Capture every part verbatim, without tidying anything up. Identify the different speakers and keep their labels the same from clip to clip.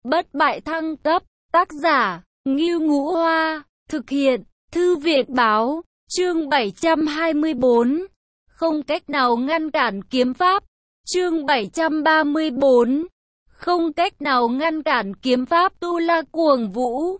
Speaker 1: Bất bại thăng cấp, tác giả, Ngưu Ngũ Hoa, thực hiện, Thư viện báo, chương bảy trăm hai mươi bốn, không cách nào ngăn cản kiếm pháp, chương bảy trăm ba mươi bốn, không cách nào ngăn cản kiếm pháp Tu La Cuồng Vũ.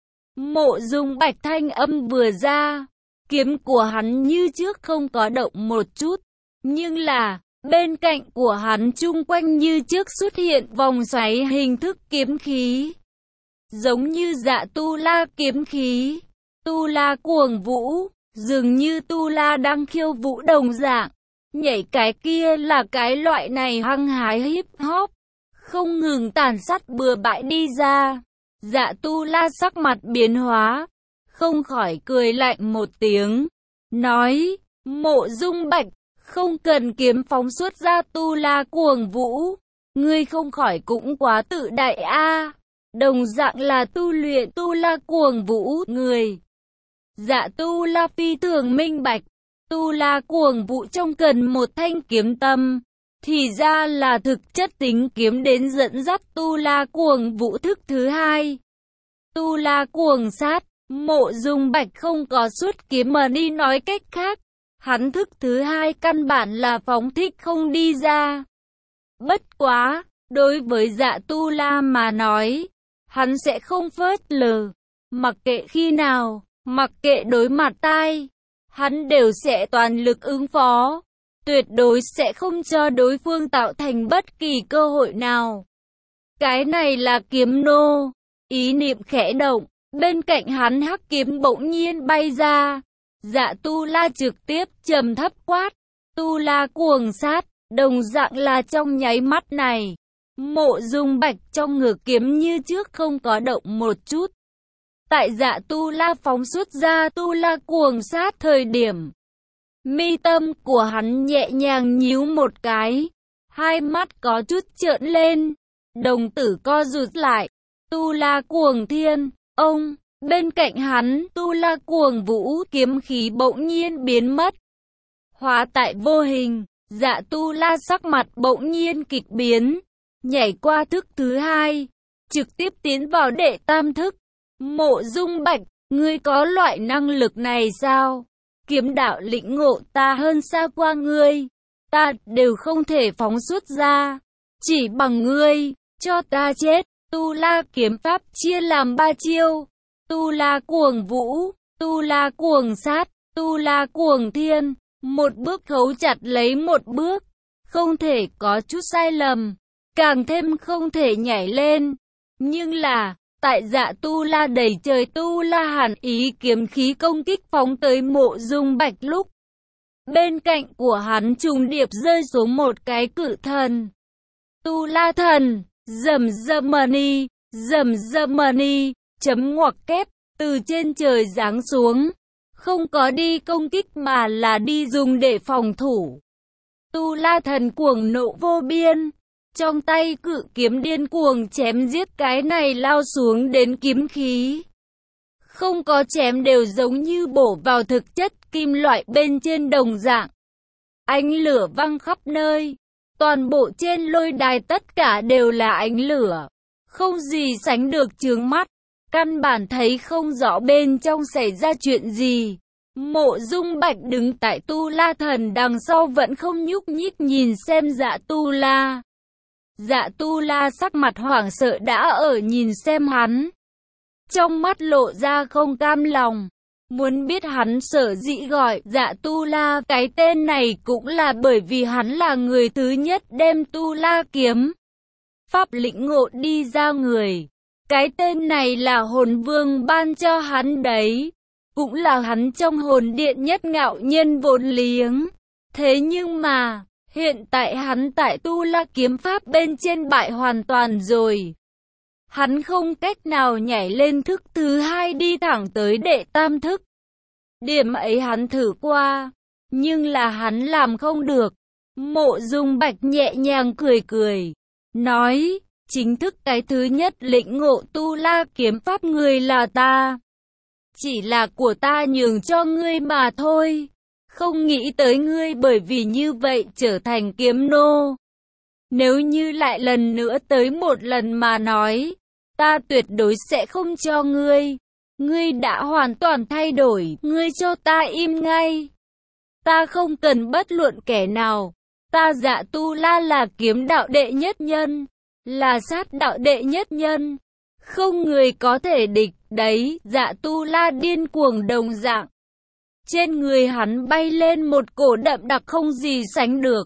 Speaker 1: Mộ Dung Bạch thanh âm vừa ra, kiếm của hắn như trước không có động một chút, nhưng là, bên cạnh của hắn chung quanh như trước xuất hiện vòng xoáy hình thức kiếm khí. Giống như Dạ Tu La kiếm khí, Tu La Cuồng Vũ, dường như Tu La đang khiêu vũ đồng dạng. Nhảy cái kia là cái loại này hăng hái hip hop, không ngừng tàn sát bừa bãi đi ra. Dạ Tu La sắc mặt biến hóa, không khỏi cười lạnh một tiếng, nói, Mộ Dung Bạch, không cần kiếm phóng xuất ra Tu La Cuồng Vũ, ngươi không khỏi cũng quá tự đại a. Đồng dạng là tu luyện Tu La Cuồng Vũ người. Dạ Tu La phi thường minh bạch, Tu La Cuồng Vũ trong cần một thanh kiếm tâm, thì ra là thực chất tính kiếm đến dẫn dắt Tu La Cuồng Vũ thức thứ hai. Tu La Cuồng Sát, Mộ Dung Bạch không có xuất kiếm mà đi, nói cách khác, hắn thức thứ hai căn bản là phóng thích không đi ra. Bất quá, đối với Dạ Tu La mà nói, hắn sẽ không phớt lờ, mặc kệ khi nào, mặc kệ đối mặt tai, hắn đều sẽ toàn lực ứng phó, tuyệt đối sẽ không cho đối phương tạo thành bất kỳ cơ hội nào. Cái này là kiếm nô, ý niệm khẽ động, bên cạnh hắn hắc kiếm bỗng nhiên bay ra. Dạ Tu La trực tiếp trầm thấp quát, Tu La Cuồng Sát, đồng dạng là trong nháy mắt này. Mộ Dung Bạch trong ngực kiếm như trước không có động một chút. Tại Dạ Tu La phóng xuất ra Tu La Cuồng Sát thời điểm, mi tâm của hắn nhẹ nhàng nhíu một cái, hai mắt có chút trợn lên, đồng tử co rụt lại. Tu La Cuồng Thiên, ông, bên cạnh hắn, Tu La Cuồng Vũ kiếm khí bỗng nhiên biến mất, hóa tại vô hình. Dạ Tu La sắc mặt bỗng nhiên kịch biến, nhảy qua thức thứ hai, trực tiếp tiến vào đệ tam thức. Mộ Dung Bạch, ngươi có loại năng lực này sao? Kiếm đạo lĩnh ngộ ta hơn xa qua ngươi, ta đều không thể phóng xuất ra, chỉ bằng ngươi, cho ta chết. Tu La kiếm pháp chia làm ba chiêu, Tu La Cuồng Vũ, Tu La Cuồng Sát, Tu La Cuồng Thiên, một bước khấu chặt lấy một bước, không thể có chút sai lầm, càng thêm không thể nhảy lên. Nhưng là, tại Dạ Tu La đầy trời Tu La hàn ý kiếm khí công kích phóng tới Mộ Dung Bạch lúc, bên cạnh của hắn trùng điệp rơi xuống một cái cự thần. Tu La thần, rầm rầm mani, rầm rầm mani, chấm ngoặc kép, từ trên trời giáng xuống, không có đi công kích mà là đi dùng để phòng thủ. Tu La thần cuồng nộ vô biên, trong tay cự kiếm điên cuồng chém giết cái này lao xuống đến kiếm khí. Không có chém đều giống như bổ vào thực chất kim loại bên trên đồng dạng. Ánh lửa văng khắp nơi, toàn bộ trên lôi đài tất cả đều là ánh lửa, không gì sánh được chướng mắt, căn bản thấy không rõ bên trong xảy ra chuyện gì. Mộ Dung Bạch đứng tại Tu La thần đằng sau vẫn không nhúc nhích nhìn xem Dạ Tu La. Dạ Tu La sắc mặt hoảng sợ đã ở nhìn xem hắn, trong mắt lộ ra không cam lòng. Muốn biết hắn sở dĩ gọi Dạ Tu La cái tên này cũng là bởi vì hắn là người thứ nhất đem Tu La kiếm pháp lĩnh ngộ đi ra người. Cái tên này là hồn vương ban cho hắn đấy, cũng là hắn trong hồn điện nhất ngạo nhân vốn liếng. Thế nhưng mà, hiện tại hắn tại Tu La kiếm pháp bên trên bại hoàn toàn rồi. Hắn không cách nào nhảy lên thức thứ hai đi thẳng tới đệ tam thức. Điểm ấy hắn thử qua, nhưng là hắn làm không được. Mộ Dung Bạch nhẹ nhàng cười cười, nói, chính thức cái thứ nhất lĩnh ngộ Tu La kiếm pháp người là ta. Chỉ là của ta nhường cho ngươi mà thôi. Không nghĩ tới ngươi bởi vì như vậy trở thành kiếm nô. Nếu như lại lần nữa tới một lần mà nói, ta tuyệt đối sẽ không cho ngươi. Ngươi đã hoàn toàn thay đổi, ngươi cho ta im ngay. Ta không cần bất luận kẻ nào. Ta Dạ Tu La là kiếm đạo đệ nhất nhân, là sát đạo đệ nhất nhân. Không người có thể địch, đấy, Dạ Tu La điên cuồng đồng dạng. Trên người hắn bay lên một cổ đậm đặc không gì sánh được.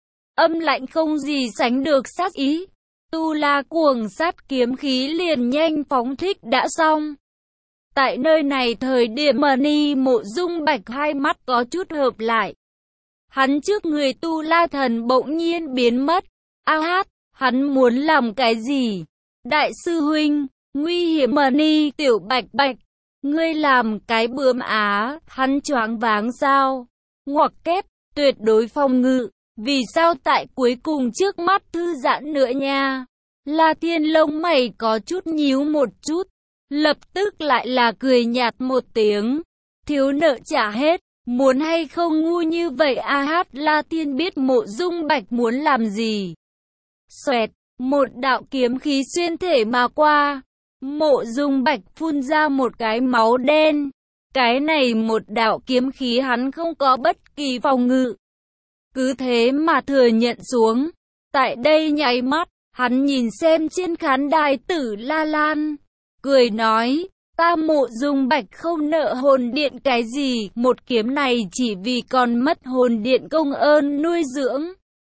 Speaker 1: Âm lạnh không gì sánh được sát ý. Tu La cuồng sát kiếm khí liền nhanh phóng thích đã xong. Tại nơi này thời điểm mà Ni Mộ Dung Bạch hai mắt có chút hợp lại. Hắn trước người Tu La thần bỗng nhiên biến mất. A hát, hắn muốn làm cái gì? Đại sư huynh, nguy hiểm mà Ni Tiểu Bạch Bạch. Ngươi làm cái bướm á, hắn choáng váng sao? Ngoặc kép, tuyệt đối phòng ngự. Vì sao tại cuối cùng trước mắt thư giãn nữa nha? La Thiên lông mày có chút nhíu một chút. Lập tức lại là cười nhạt một tiếng. Thiếu nợ trả hết. Muốn hay không ngu như vậy a hát La Thiên biết Mộ Dung Bạch muốn làm gì. Xoẹt, một đạo kiếm khí xuyên thể mà qua. Mộ Dung Bạch phun ra một cái máu đen. Cái này một đạo kiếm khí hắn không có bất kỳ phòng ngự. Cứ thế mà thừa nhận xuống. Tại đây nháy mắt, hắn nhìn xem trên khán đài Tử La Lan. Cười nói, ta Mộ Dung Bạch không nợ hồn điện cái gì. Một kiếm này chỉ vì còn mất hồn điện công ơn nuôi dưỡng.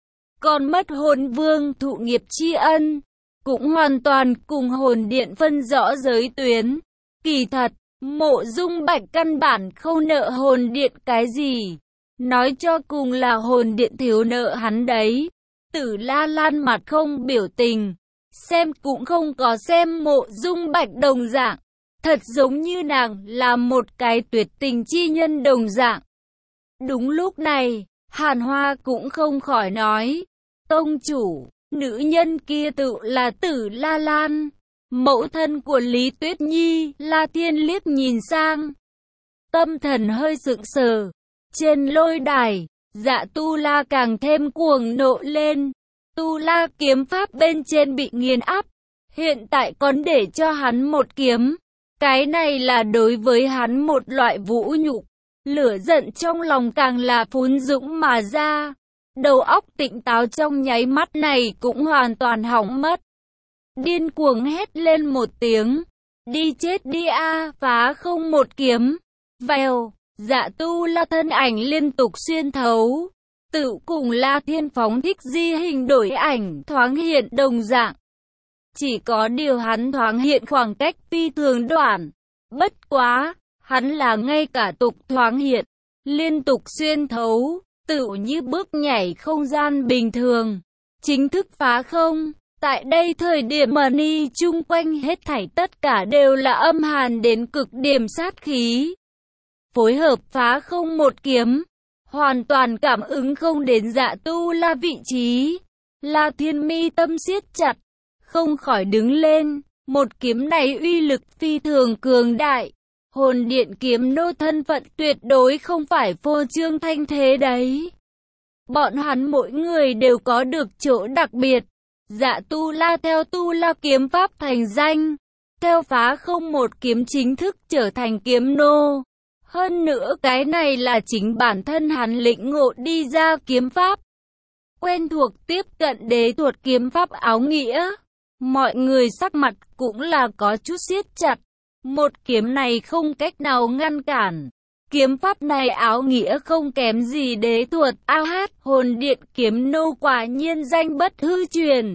Speaker 1: Còn mất hồn vương thụ nghiệp tri ân. Cũng hoàn toàn cùng hồn điện phân rõ giới tuyến. Kỳ thật, Mộ Dung Bạch căn bản không nợ hồn điện cái gì. Nói cho cùng là hồn điện thiếu nợ hắn đấy. Tử La Lan mặt không biểu tình. Xem cũng không có xem Mộ Dung Bạch đồng dạng. Thật giống như nàng là một cái tuyệt tình chi nhân đồng dạng. Đúng lúc này, Hàn Hoa cũng không khỏi nói. Tông chủ, nữ nhân kia tự là Tử La Lan. Mẫu thân của Lý Tuyết Nhi. La Thiên liếc nhìn sang. Tâm thần hơi sững sờ. Trên lôi đài, Dạ Tu La càng thêm cuồng nộ lên. Tu La kiếm pháp bên trên bị nghiền áp. Hiện tại còn để cho hắn một kiếm. Cái này là đối với hắn một loại vũ nhục. Lửa giận trong lòng càng là phún dũng mà ra. Đầu óc tỉnh táo trong nháy mắt này cũng hoàn toàn hỏng mất. Điên cuồng hét lên một tiếng. Đi chết đi a, phá không một kiếm. Vèo, Dạ Tu La thân ảnh liên tục xuyên thấu. Tự cùng La Thiên phóng thích di hình đổi ảnh thoáng hiện đồng dạng. Chỉ có điều hắn thoáng hiện khoảng cách phi thường đoạn. Bất quá, hắn là ngay cả tục thoáng hiện, liên tục xuyên thấu, tự như bước nhảy không gian bình thường. Chính thức phá không. Tại đây thời điểm mà Ni chung quanh hết thảy tất cả đều là âm hàn đến cực điểm sát khí. Phối hợp phá không một kiếm. Hoàn toàn cảm ứng không đến Dạ Tu La vị trí. La Thiên mi tâm siết chặt. Không khỏi đứng lên. Một kiếm này uy lực phi thường cường đại. Hồn điện kiếm nô thân phận tuyệt đối không phải phô trương thanh thế đấy. Bọn hắn mỗi người đều có được chỗ đặc biệt. Dạ Tu La theo Tu La kiếm pháp thành danh. Theo phá không một kiếm chính thức trở thành kiếm nô. Hơn nữa cái này là chính bản thân hắn lĩnh ngộ đi ra kiếm pháp. Quen thuộc tiếp cận đế thuật kiếm pháp áo nghĩa. Mọi người sắc mặt cũng là có chút siết chặt. Một kiếm này không cách nào ngăn cản. Kiếm pháp này áo nghĩa không kém gì đế thuật. A hát, hồn điện kiếm nô quả nhiên danh bất hư truyền.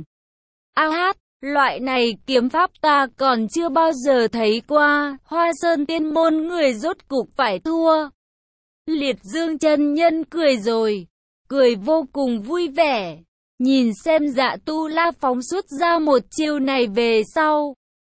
Speaker 1: A hát, loại này kiếm pháp ta còn chưa bao giờ thấy qua. Hoa Sơn Tiên môn người rốt cục phải thua. Liệt Dương chân nhân cười rồi. Cười vô cùng vui vẻ. Nhìn xem Dạ Tu La phóng xuất ra một chiêu này về sau.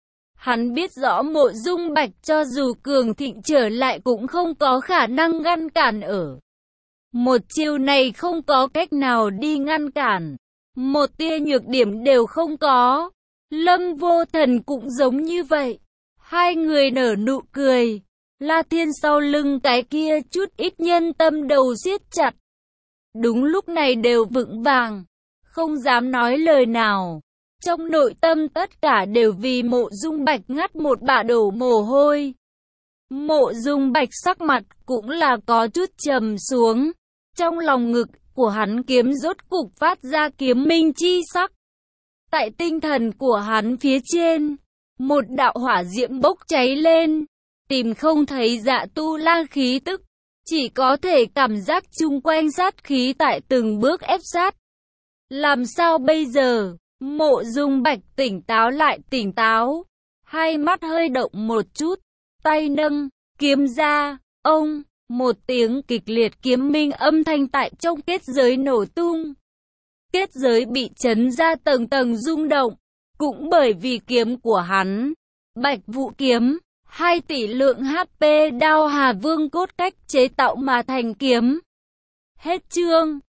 Speaker 1: Hắn biết rõ Mộ Dung Bạch cho dù cường thịnh trở lại cũng không có khả năng ngăn cản ở. Một chiêu này không có cách nào đi ngăn cản. Một tia nhược điểm đều không có. Lâm Vô Thần cũng giống như vậy. Hai người nở nụ cười. La Thiên sau lưng cái kia chút ít nhân tâm đầu siết chặt. Đúng lúc này đều vững vàng. Không dám nói lời nào. Trong nội tâm tất cả đều vì Mộ Dung Bạch ngắt một bả đổ mồ hôi. Mộ Dung Bạch sắc mặt cũng là có chút trầm xuống. Trong lòng ngực của hắn kiếm rốt cục phát ra kiếm minh chi sắc. Tại tinh thần của hắn phía trên, một đạo hỏa diễm bốc cháy lên, tìm không thấy Dạ Tu La khí tức, chỉ có thể cảm giác chung quanh sát khí tại từng bước ép sát. Làm sao bây giờ? Mộ Dung Bạch tỉnh táo lại tỉnh táo, hai mắt hơi động một chút, tay nâng kiếm ra, ông, một tiếng kịch liệt kiếm minh âm thanh tại trong kết giới nổ tung. Kết giới bị chấn ra tầng tầng rung động, cũng bởi vì kiếm của hắn, Bạch Vũ kiếm, hai tỷ lượng hát pê đao Hà Vương cốt cách chế tạo mà thành kiếm. Hết chương.